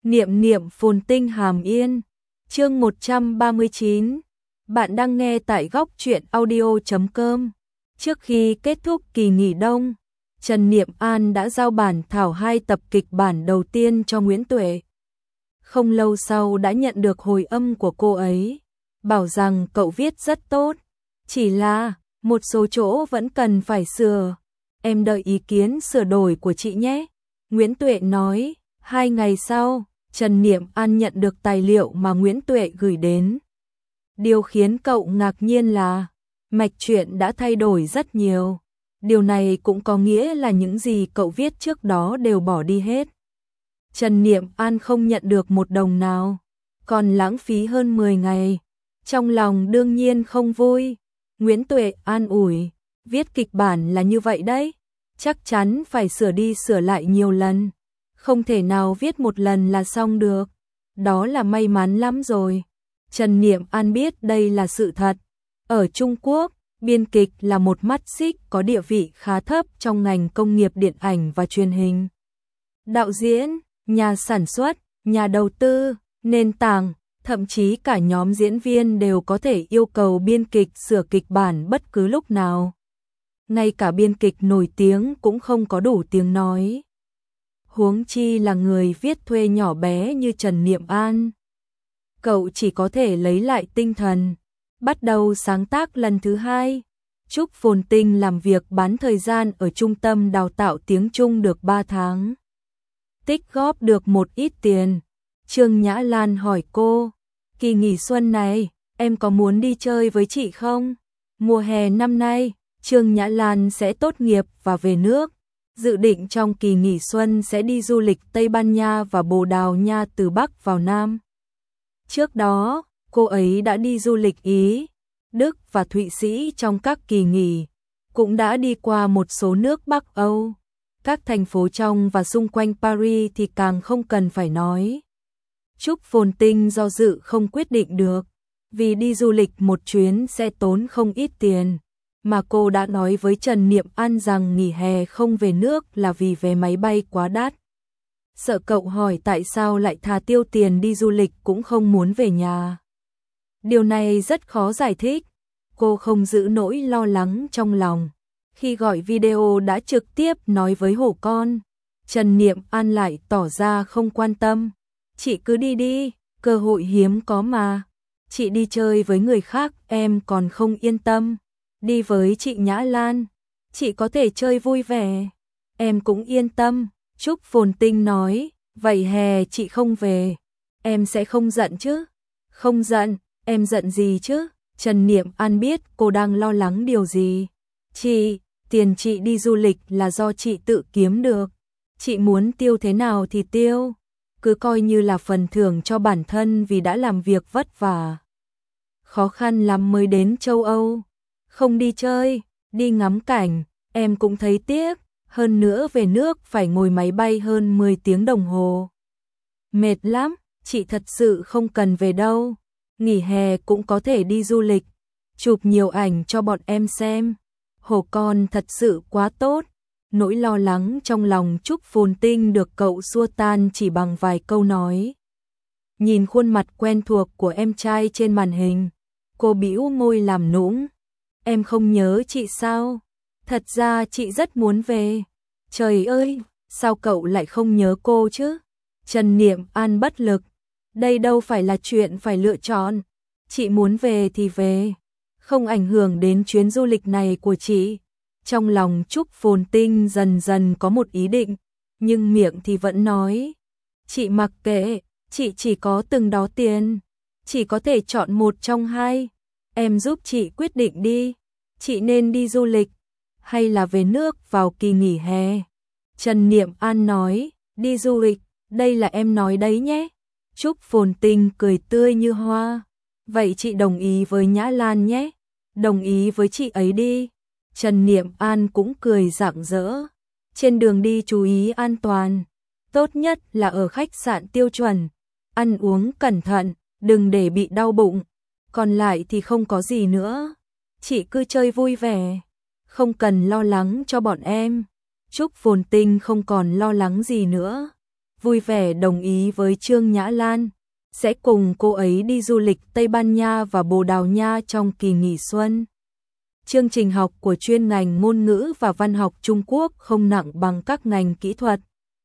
Niệm niệm phồn tinh hàm yên. Chương 139. Bạn đang nghe tại góc truyện audio.com. Trước khi kết thúc kỳ nghỉ đông, Trần Niệm An đã giao bản thảo 2 tập kịch bản đầu tiên cho Nguyễn Tuệ. Không lâu sau đã nhận được hồi âm của cô ấy, bảo rằng cậu viết rất tốt, chỉ là một số chỗ vẫn cần phải sửa. Em đợi ý kiến sửa đổi của chị nhé. Nguyễn Tuệ nói. 2 ngày sau, Trần Niệm An nhận được tài liệu mà Nguyễn Tuệ gửi đến. Điều khiến cậu ngạc nhiên là mạch truyện đã thay đổi rất nhiều. Điều này cũng có nghĩa là những gì cậu viết trước đó đều bỏ đi hết. Trần Niệm An không nhận được một đồng nào, còn lãng phí hơn 10 ngày. Trong lòng đương nhiên không vui. Nguyễn Tuệ an ủi, viết kịch bản là như vậy đấy, chắc chắn phải sửa đi sửa lại nhiều lần. Không thể nào viết một lần là xong được. Đó là may mắn lắm rồi. Trần Niệm An biết đây là sự thật. Ở Trung Quốc, biên kịch là một mắt xích có địa vị khá thấp trong ngành công nghiệp điện ảnh và truyền hình. Đạo diễn, nhà sản xuất, nhà đầu tư, nền tảng, thậm chí cả nhóm diễn viên đều có thể yêu cầu biên kịch sửa kịch bản bất cứ lúc nào. Ngay cả biên kịch nổi tiếng cũng không có đủ tiếng nói. Huống chi là người viết thuê nhỏ bé như Trần Niệm An. Cậu chỉ có thể lấy lại tinh thần, bắt đầu sáng tác lần thứ 2. Trúc Phồn Tinh làm việc bán thời gian ở trung tâm đào tạo tiếng Trung được 3 tháng. Tích góp được một ít tiền. Trương Nhã Lan hỏi cô, kỳ nghỉ xuân này, em có muốn đi chơi với chị không? Mùa hè năm nay, Trương Nhã Lan sẽ tốt nghiệp và về nước. Dự định trong kỳ nghỉ xuân sẽ đi du lịch Tây Ban Nha và Bồ Đào Nha từ Bắc vào Nam. Trước đó, cô ấy đã đi du lịch Ý, Đức và Thụy Sĩ trong các kỳ nghỉ, cũng đã đi qua một số nước Bắc Âu. Các thành phố trong và xung quanh Paris thì càng không cần phải nói. Trúc Phồn Tinh do dự không quyết định được, vì đi du lịch một chuyến sẽ tốn không ít tiền. Mà cô đã nói với Trần Niệm An rằng nghỉ hè không về nước là vì vé máy bay quá đắt. Sợ cậu hỏi tại sao lại thà tiêu tiền đi du lịch cũng không muốn về nhà. Điều này rất khó giải thích. Cô không giữ nỗi lo lắng trong lòng. Khi gọi video đã trực tiếp nói với hổ con, Trần Niệm An lại tỏ ra không quan tâm. Chị cứ đi đi, cơ hội hiếm có mà. Chị đi chơi với người khác em còn không yên tâm. Đi với chị Nhã Lan, chị có thể chơi vui vẻ. Em cũng yên tâm. Trúc Phồn Tinh nói, vậy hè chị không về, em sẽ không giận chứ? Không giận, em giận gì chứ? Trần Niệm An biết cô đang lo lắng điều gì. Chị, tiền chị đi du lịch là do chị tự kiếm được. Chị muốn tiêu thế nào thì tiêu. Cứ coi như là phần thưởng cho bản thân vì đã làm việc vất vả. Khó khăn lắm mới đến châu Âu. Không đi chơi, đi ngắm cảnh, em cũng thấy tiếc. Hơn nữa về nước phải ngồi máy bay hơn 10 tiếng đồng hồ. Mệt lắm, chị thật sự không cần về đâu. Nghỉ hè cũng có thể đi du lịch, chụp nhiều ảnh cho bọn em xem. Hổ con thật sự quá tốt. Nỗi lo lắng trong lòng Trúc Phồn Tinh được cậu xua tan chỉ bằng vài câu nói. Nhìn khuôn mặt quen thuộc của em trai trên màn hình, cô bĩu môi làm nũng. Em không nhớ chị sao? Thật ra chị rất muốn về. Trời ơi, sao cậu lại không nhớ cô chứ? Trần Niệm An bất lực. Đây đâu phải là chuyện phải lựa chọn. Chị muốn về thì về. Không ảnh hưởng đến chuyến du lịch này của chị. Trong lòng Trúc Phồn Tinh dần dần có một ý định. Nhưng miệng thì vẫn nói. Chị mặc kệ, chị chỉ có từng đó tiền. Chị có thể chọn một trong hai. Em giúp chị quyết định đi. Chị nên đi du lịch hay là về nước vào kỳ nghỉ hè? Trần Niệm An nói, đi du lịch, đây là em nói đấy nhé. Trúc Phồn Tinh cười tươi như hoa. Vậy chị đồng ý với Nhã Lan nhé. Đồng ý với chị ấy đi. Trần Niệm An cũng cười rạng rỡ. Trên đường đi chú ý an toàn. Tốt nhất là ở khách sạn tiêu chuẩn. Ăn uống cẩn thận, đừng để bị đau bụng. Còn lại thì không có gì nữa. Chị cứ chơi vui vẻ. Không cần lo lắng cho bọn em. Trúc Phồn Tinh không còn lo lắng gì nữa. vui vẻ đồng ý với Trương Nhã Lan, sẽ cùng cô ấy đi du lịch Tây Ban Nha và Bồ Đào Nha trong kỳ nghỉ xuân. Chương trình học của chuyên ngành ngôn ngữ và văn học Trung Quốc không nặng bằng các ngành kỹ thuật.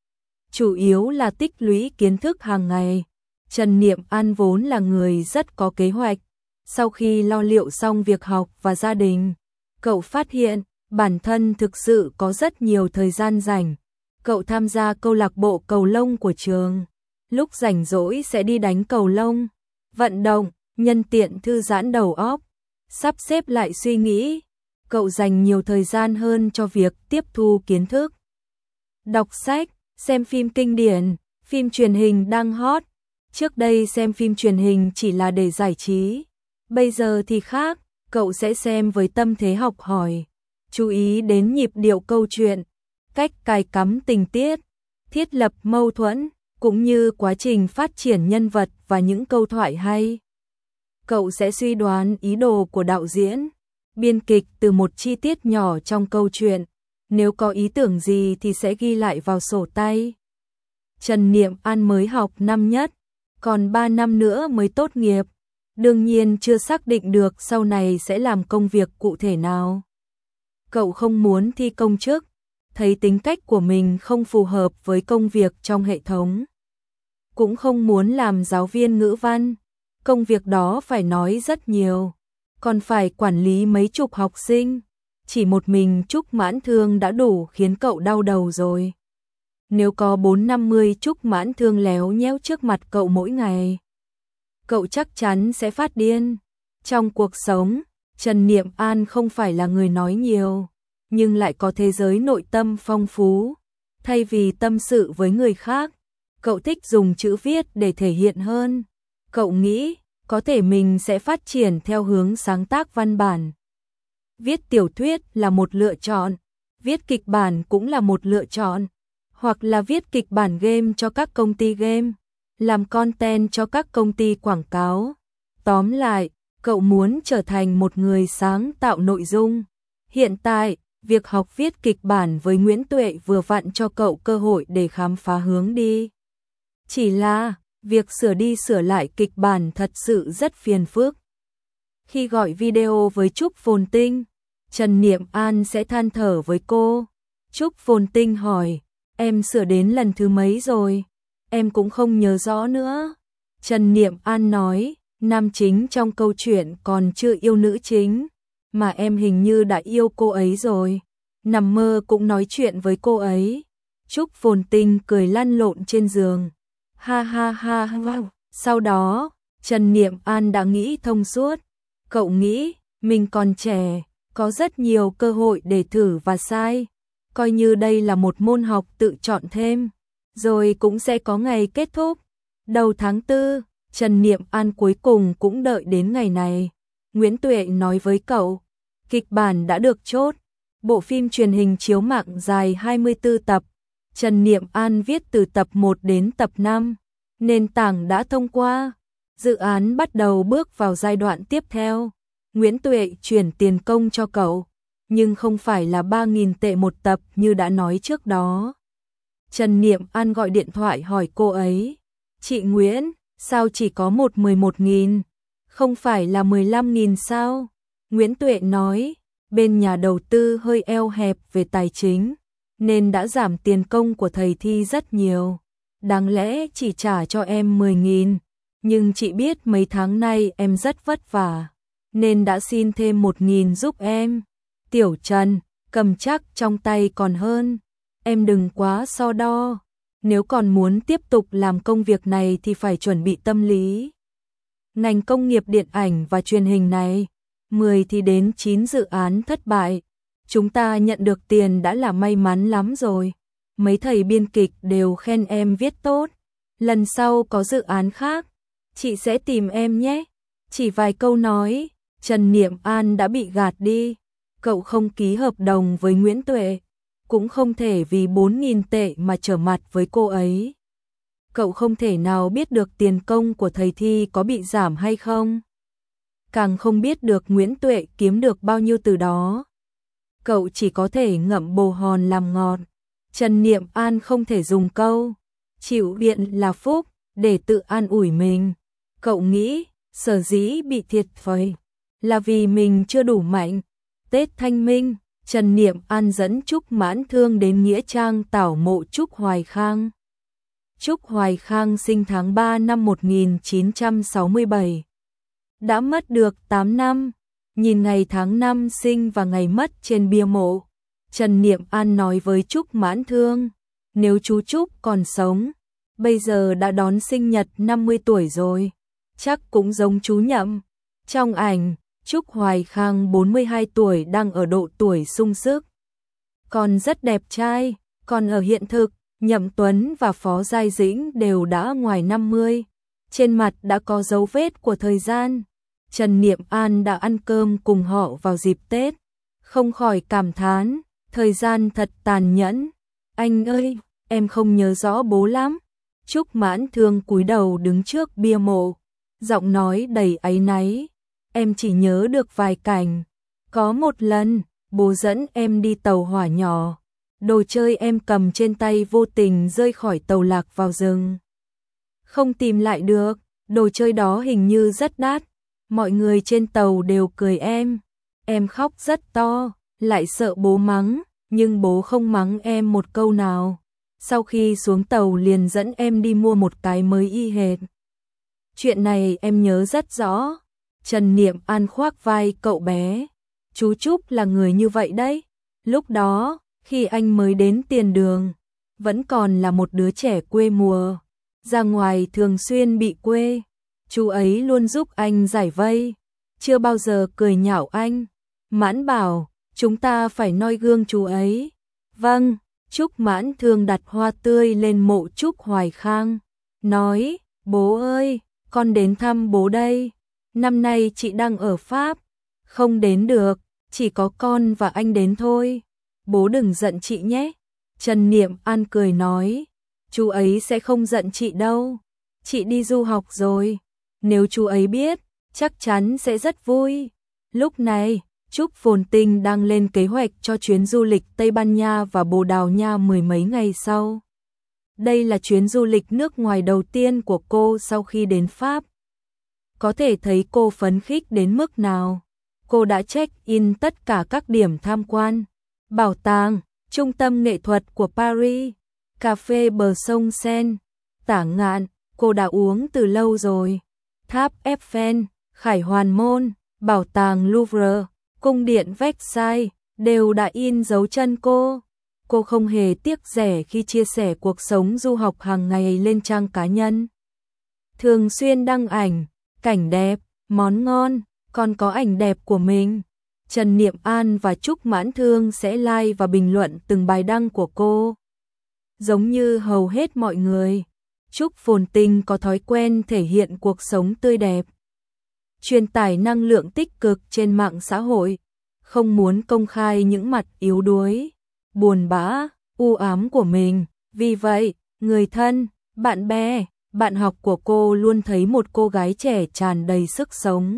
Chủ yếu là tích lũy kiến thức hàng ngày. Trần Niệm An vốn là người rất có kế hoạch. Sau khi lo liệu xong việc học và gia đình, cậu phát hiện bản thân thực sự có rất nhiều thời gian rảnh. Cậu tham gia câu lạc bộ cầu lông của trường. Lúc rảnh rỗi sẽ đi đánh cầu lông, vận động, nhân tiện thư giãn đầu óc, sắp xếp lại suy nghĩ. Cậu dành nhiều thời gian hơn cho việc tiếp thu kiến thức. Đọc sách, xem phim kinh điển, phim truyền hình đang hot. Trước đây xem phim truyền hình chỉ là để giải trí. Bây giờ thì khác, cậu sẽ xem với tâm thế học hỏi, chú ý đến nhịp điệu câu chuyện, cách cài cắm tình tiết, thiết lập mâu thuẫn, cũng như quá trình phát triển nhân vật và những câu thoại hay. Cậu sẽ suy đoán ý đồ của đạo diễn, biên kịch từ một chi tiết nhỏ trong câu chuyện. Nếu có ý tưởng gì thì sẽ ghi lại vào sổ tay. Trần Niệm An mới học năm nhất, còn 3 năm nữa mới tốt nghiệp. Đương nhiên chưa xác định được sau này sẽ làm công việc cụ thể nào. Cậu không muốn thi công chức, thấy tính cách của mình không phù hợp với công việc trong hệ thống. Cũng không muốn làm giáo viên ngữ văn, công việc đó phải nói rất nhiều, còn phải quản lý mấy chục học sinh. Chỉ một mình Trúc Mãn Thương đã đủ khiến cậu đau đầu rồi. Nếu có 4-50 Trúc Mãn Thương léo nhéo trước mặt cậu mỗi ngày, cậu chắc chắn sẽ phát điên. Trong cuộc sống, Trần Niệm An không phải là người nói nhiều, nhưng lại có thế giới nội tâm phong phú. Thay vì tâm sự với người khác, cậu thích dùng chữ viết để thể hiện hơn. Cậu nghĩ, có thể mình sẽ phát triển theo hướng sáng tác văn bản. Viết tiểu thuyết là một lựa chọn, viết kịch bản cũng là một lựa chọn, hoặc là viết kịch bản game cho các công ty game, làm content cho các công ty quảng cáo. Tóm lại, cậu muốn trở thành một người sáng tạo nội dung. Hiện tại, việc học viết kịch bản với Nguyễn Tuệ vừa vặn cho cậu cơ hội để khám phá hướng đi. Chỉ là, việc sửa đi sửa lại kịch bản thật sự rất phiền phức. Khi gọi video với Trúc Phồn Tinh, Trần Niệm An sẽ than thở với cô. Trúc Phồn Tinh hỏi, em sửa đến lần thứ mấy rồi? Em cũng không nhớ rõ nữa. Trần Niệm An nói, nam chính trong câu chuyện còn chưa yêu nữ chính, mà em hình như đã yêu cô ấy rồi. Nằm mơ cũng nói chuyện với cô ấy. Trúc Phồn Tinh cười lăn lộn trên giường. Ha ha ha ha. Sau đó, Trần Niệm An đã nghĩ thông suốt. Cậu nghĩ, mình còn trẻ, có rất nhiều cơ hội để thử và sai. Coi như đây là một môn học tự chọn thêm, rồi cũng sẽ có ngày kết thúc. Đầu tháng 4, Trần Niệm An cuối cùng cũng đợi đến ngày này. Nguyễn Tuệ nói với cậu, kịch bản đã được chốt. Bộ phim truyền hình chiếu mạng dài 24 tập. Trần Niệm An viết từ tập 1 đến tập 5. Nền tảng đã thông qua. Dự án bắt đầu bước vào giai đoạn tiếp theo. Nguyễn Tuệ chuyển tiền công cho cậu, nhưng không phải là 3.000 tệ một tập như đã nói trước đó. Trần Niệm An gọi điện thoại hỏi cô ấy, chị Nguyễn, sao chỉ có 11.000, không phải là 15.000 sao? Nguyễn Tuệ nói, bên nhà đầu tư hơi eo hẹp về tài chính, nên đã giảm tiền công của thầy thi rất nhiều. Đáng lẽ chỉ trả cho em 10.000, nhưng chị biết mấy tháng nay em rất vất vả, nên đã xin thêm 1.000 giúp em. Tiểu Trần, cầm chắc trong tay còn hơn. Em đừng quá so đo. Nếu còn muốn tiếp tục làm công việc này thì phải chuẩn bị tâm lý. Ngành công nghiệp điện ảnh và truyền hình này, 10 thì đến 9 dự án thất bại. Chúng ta nhận được tiền đã là may mắn lắm rồi. Mấy thầy biên kịch đều khen em viết tốt. Lần sau có dự án khác, chị sẽ tìm em nhé. Chỉ vài câu nói, Trần Niệm An đã bị gạt đi. Cậu không ký hợp đồng với Nguyễn Tuệ, cũng không thể vì 4.000 tệ mà trở mặt với cô ấy. Cậu không thể nào biết được tiền công của thầy thi có bị giảm hay không. Càng không biết được Nguyễn Tuệ kiếm được bao nhiêu từ đó. Cậu chỉ có thể ngậm bồ hòn làm ngọt. Trần Niệm An không thể dùng câu chịu viện là phúc, để tự an ủi mình. Cậu nghĩ, sở dĩ bị thiệt thòi là vì mình chưa đủ mạnh. Tết Thanh Minh, Trần Niệm An dẫn Trúc Mãn Thương đến nghĩa trang tảo mộ Trúc Hoài Khang. Trúc Hoài Khang sinh tháng 3 năm 1967. Đã mất được 8 năm, nhìn ngày tháng năm sinh và ngày mất trên bia mộ. Trần Niệm An nói với Trúc Mãn Thương, nếu chú Trúc còn sống, bây giờ đã đón sinh nhật 50 tuổi rồi, chắc cũng giống chú Nhậm. Trong ảnh, Trúc Hoài Khang 42 tuổi đang ở độ tuổi sung sức, còn rất đẹp trai, còn ở hiện thực, Nhậm Tuấn và Phó Giai Dĩnh đều đã ngoài 50, trên mặt đã có dấu vết của thời gian. Trần Niệm An đã ăn cơm cùng họ vào dịp Tết, không khỏi cảm thán, thời gian thật tàn nhẫn. Anh ơi, em không nhớ rõ bố lắm. Trúc Mãn Thương cúi đầu đứng trước bia mộ, giọng nói đầy áy náy, em chỉ nhớ được vài cảnh. Có một lần, bố dẫn em đi tàu hỏa nhỏ, đồ chơi em cầm trên tay vô tình rơi khỏi tàu lạc vào rừng. Không tìm lại được, đồ chơi đó hình như rất đắt, mọi người trên tàu đều cười em khóc rất to, lại sợ bố mắng, nhưng bố không mắng em một câu nào. Sau khi xuống tàu liền dẫn em đi mua một cái mới y hệt. Chuyện này em nhớ rất rõ. Trần Niệm An khoác vai cậu bé. Chú Trúc là người như vậy đấy. Lúc đó, khi anh mới đến Tiền Đường, vẫn còn là một đứa trẻ quê mùa. Ra ngoài thường xuyên bị quê. Chú ấy luôn giúp anh giải vây, chưa bao giờ cười nhạo anh. Mãn bảo, chúng ta phải noi gương chú ấy. Vâng. Trúc Mãn Thương đặt hoa tươi lên mộ Trúc Hoài Khang, nói, bố ơi, con đến thăm bố đây. Năm nay chị đang ở Pháp, không đến được, chỉ có con và anh đến thôi. Bố đừng giận chị nhé. Trần Niệm An cười nói, chú ấy sẽ không giận chị đâu. Chị đi du học rồi, nếu chú ấy biết, chắc chắn sẽ rất vui. Lúc này, Trúc Phồn Tinh đang lên kế hoạch cho chuyến du lịch Tây Ban Nha và Bồ Đào Nha mười mấy ngày sau. Đây là chuyến du lịch nước ngoài đầu tiên của cô sau khi đến Pháp. Có thể thấy cô phấn khích đến mức nào. Cô đã check-in tất cả các điểm tham quan, bảo tàng, trung tâm nghệ thuật của Paris, cà phê bờ sông Seine, Tả Ngạn, cô đã uống từ lâu rồi. Tháp Eiffel, Khải Hoàn Môn, bảo tàng Louvre, cung điện Versailles đều đã in dấu chân cô. Cô không hề tiếc rẻ khi chia sẻ cuộc sống du học hàng ngày lên trang cá nhân. Thường xuyên đăng ảnh, cảnh đẹp, món ngon, còn có ảnh đẹp của mình. Trần Niệm An và Trúc Mãn Thương sẽ like và bình luận từng bài đăng của cô. Giống như hầu hết mọi người, Trúc Phồn Tinh có thói quen thể hiện cuộc sống tươi đẹp, truyền tải năng lượng tích cực trên mạng xã hội, không muốn công khai những mặt yếu đuối, buồn bã, u ám của mình. Vì vậy, người thân, bạn bè, bạn học của cô luôn thấy một cô gái trẻ tràn đầy sức sống,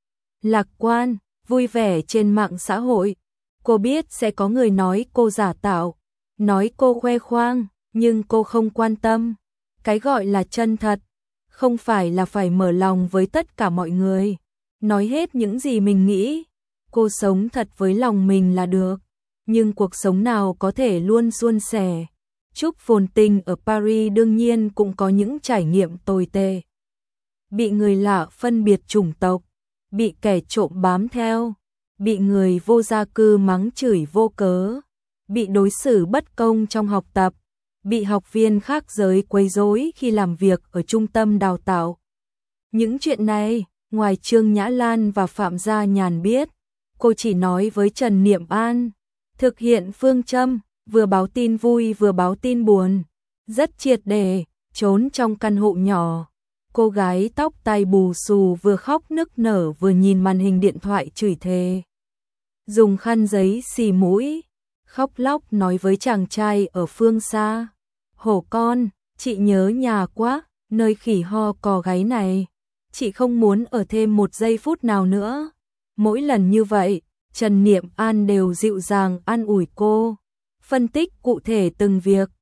lạc quan, vui vẻ trên mạng xã hội. Cô biết sẽ có người nói cô giả tạo, nói cô khoe khoang, nhưng cô không quan tâm. Cái gọi là chân thật, không phải là phải mở lòng với tất cả mọi người, nói hết những gì mình nghĩ. Cô sống thật với lòng mình là được, nhưng cuộc sống nào có thể luôn suôn sẻ. Trúc Phồn Tinh ở Paris đương nhiên cũng có những trải nghiệm tồi tệ. Bị người lạ phân biệt chủng tộc, bị kẻ trộm bám theo, bị người vô gia cư mắng chửi vô cớ, bị đối xử bất công trong học tập, bị học viên khác giới quấy rối khi làm việc ở trung tâm đào tạo. Những chuyện này, ngoài Trương Nhã Lan và Phạm Gia Nhàn biết, cô chỉ nói với Trần Niệm An, thực hiện phương châm, vừa báo tin vui vừa báo tin buồn, rất triệt để. Trốn trong căn hộ nhỏ, cô gái tóc tai bù xù vừa khóc nức nở vừa nhìn màn hình điện thoại chửi thề. Dùng khăn giấy xì mũi, khóc lóc nói với chàng trai ở phương xa, hổ con, chị nhớ nhà quá, nơi khỉ ho cò gáy này, chị không muốn ở thêm một giây phút nào nữa. Mỗi lần như vậy, Trần Niệm An đều dịu dàng an ủi cô, phân tích cụ thể từng việc.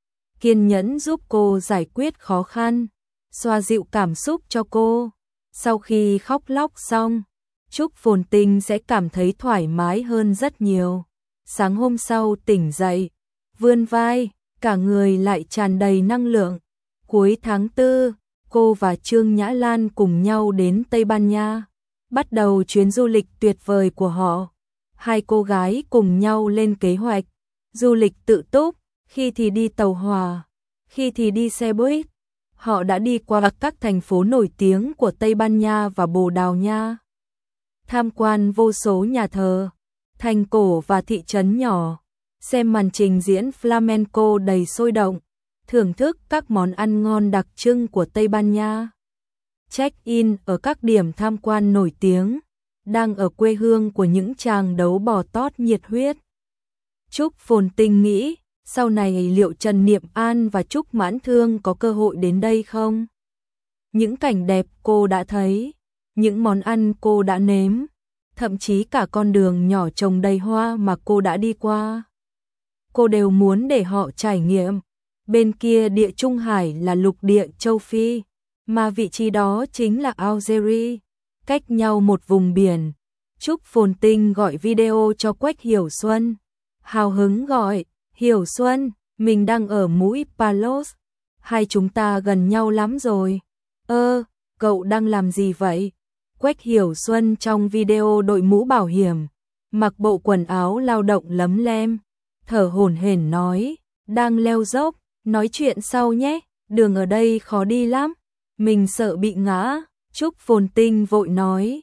kiên nhẫn giúp cô giải quyết khó khăn, xoa dịu cảm xúc cho cô. Sau khi khóc lóc xong, Trúc Phồn Tinh sẽ cảm thấy thoải mái hơn rất nhiều. Sáng hôm sau tỉnh dậy, vươn vai, cả người lại tràn đầy năng lượng. Cuối tháng 4, cô và Trương Nhã Lan cùng nhau đến Tây Ban Nha, bắt đầu chuyến du lịch tuyệt vời của họ. Hai cô gái cùng nhau lên kế hoạch du lịch tự túc, khi thì đi tàu hỏa, khi thì đi xe buýt. Họ đã đi qua các thành phố nổi tiếng của Tây Ban Nha và Bồ Đào Nha, tham quan vô số nhà thờ, thành cổ và thị trấn nhỏ, xem màn trình diễn flamenco đầy sôi động, thưởng thức các món ăn ngon đặc trưng của Tây Ban Nha. Check-in ở các điểm tham quan nổi tiếng, đang ở quê hương của những chàng đấu bò tót nhiệt huyết. Trúc Phồn Tinh nghĩ, sau này liệu Trần Niệm An và Trúc Mãn Thương có cơ hội đến đây không? Những cảnh đẹp cô đã thấy, những món ăn cô đã nếm, thậm chí cả con đường nhỏ trồng đầy hoa mà cô đã đi qua, cô đều muốn để họ trải nghiệm. Bên kia địa Trung Hải là lục địa châu Phi, mà vị trí đó chính là Algeria, cách nhau một vùng biển. Trúc Phồn Tinh gọi video cho Quách Hiểu Xuân, hào hứng gọi, Hiểu Xuân, mình đang ở mũi Palos, hai chúng ta gần nhau lắm rồi. Cậu đang làm gì vậy? Quách Hiểu Xuân trong video đội mũ bảo hiểm, mặc bộ quần áo lao động lấm lem, thở hổn hển nói, đang leo dốc, nói chuyện sau nhé, đường ở đây khó đi lắm, mình sợ bị ngã. Trúc Phồn Tinh vội nói,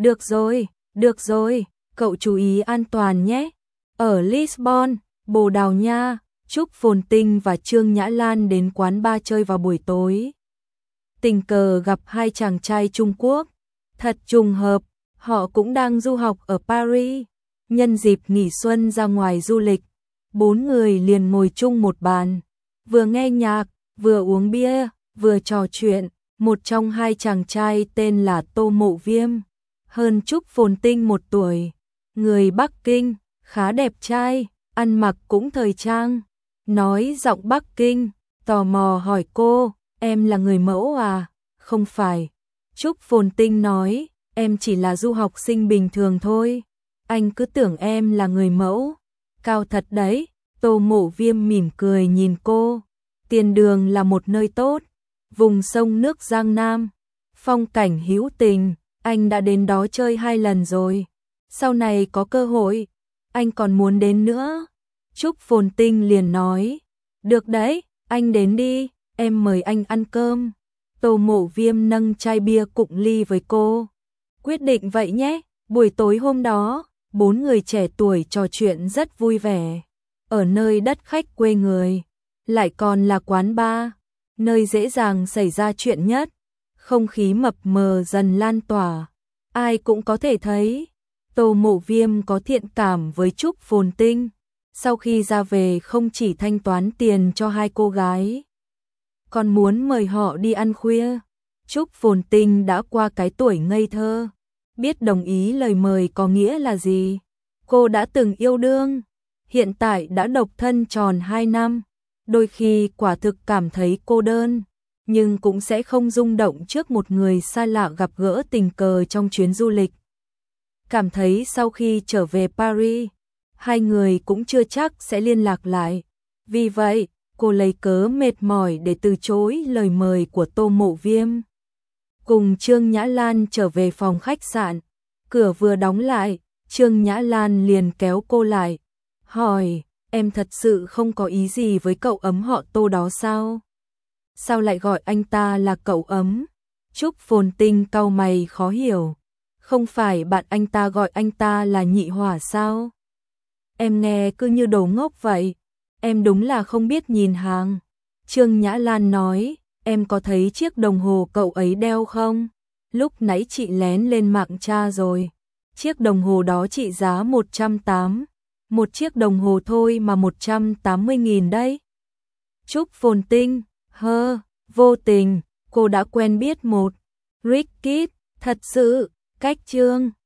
được rồi, cậu chú ý an toàn nhé. Ở Lisbon, Bồ Đào Nha, Trúc Phồn Tinh và Trương Nhã Lan đến quán bar chơi vào buổi tối. Tình cờ gặp hai chàng trai Trung Quốc, thật trùng hợp, họ cũng đang du học ở Paris. Nhân dịp nghỉ xuân ra ngoài du lịch, bốn người liền ngồi chung một bàn, vừa nghe nhạc, vừa uống bia, vừa trò chuyện. Một trong hai chàng trai tên là Tô Mộ Viêm, hơn Trúc Phồn Tinh 1 tuổi, người Bắc Kinh, khá đẹp trai, ăn mặc cũng thời trang, nói giọng Bắc Kinh, tò mò hỏi cô, em là người mẫu à? Không phải. Trúc Phồn Tinh nói, em chỉ là du học sinh bình thường thôi, anh cứ tưởng em là người mẫu, cao thật đấy. Tô Mộ Viêm mỉm cười nhìn cô, Tiền Đường là một nơi tốt, vùng sông nước Giang Nam, phong cảnh hữu tình, anh đã đến đó chơi 2 lần rồi, sau này có cơ hội, anh còn muốn đến nữa. Trúc Phồn Tinh liền nói, được đấy, anh đến đi, em mời anh ăn cơm. Tô Mộ Viêm nâng chai bia cụng ly với cô, quyết định vậy nhé. Buổi tối hôm đó, 4 người trẻ tuổi trò chuyện rất vui vẻ, ở nơi đất khách quê người, lại còn là quán bar, nơi dễ dàng xảy ra chuyện nhất. Không khí mập mờ dần lan tỏa, ai cũng có thể thấy Tô Mộ Viêm có thiện cảm với Trúc Phồn Tinh. Sau khi ra về không chỉ thanh toán tiền cho hai cô gái, còn muốn mời họ đi ăn khuya. Trúc Phồn Tinh đã qua cái tuổi ngây thơ, biết đồng ý lời mời có nghĩa là gì. Cô đã từng yêu đương, hiện tại đã độc thân tròn 2 năm, đôi khi quả thực cảm thấy cô đơn, nhưng cũng sẽ không rung động trước một người xa lạ gặp gỡ tình cờ trong chuyến du lịch. Cảm thấy sau khi trở về Paris, hai người cũng chưa chắc sẽ liên lạc lại. Vì vậy, cô lấy cớ mệt mỏi để từ chối lời mời của Tô Mộ Viêm. Cùng Trương Nhã Lan trở về phòng khách sạn, cửa vừa đóng lại, Trương Nhã Lan liền kéo cô lại, hỏi, em thật sự không có ý gì với cậu ấm họ Tô đó sao? Sao lại gọi anh ta là cậu ấm? Trúc Phồn Tinh cau mày khó hiểu, không phải bạn anh ta gọi anh ta là nhị hỏa sao? Em nghe cứ như đồ ngốc vậy, em đúng là không biết nhìn hàng. Trương Nhã Lan nói, em có thấy chiếc đồng hồ cậu ấy đeo không? Lúc nãy chị lén lên mạng tra rồi, chiếc đồng hồ đó trị giá 180, một chiếc đồng hồ thôi mà 180.000 đấy. Trúc Phồn Tinh, vô tình, cô đã quen biết một Rick Kidd, thật sự, cách Trương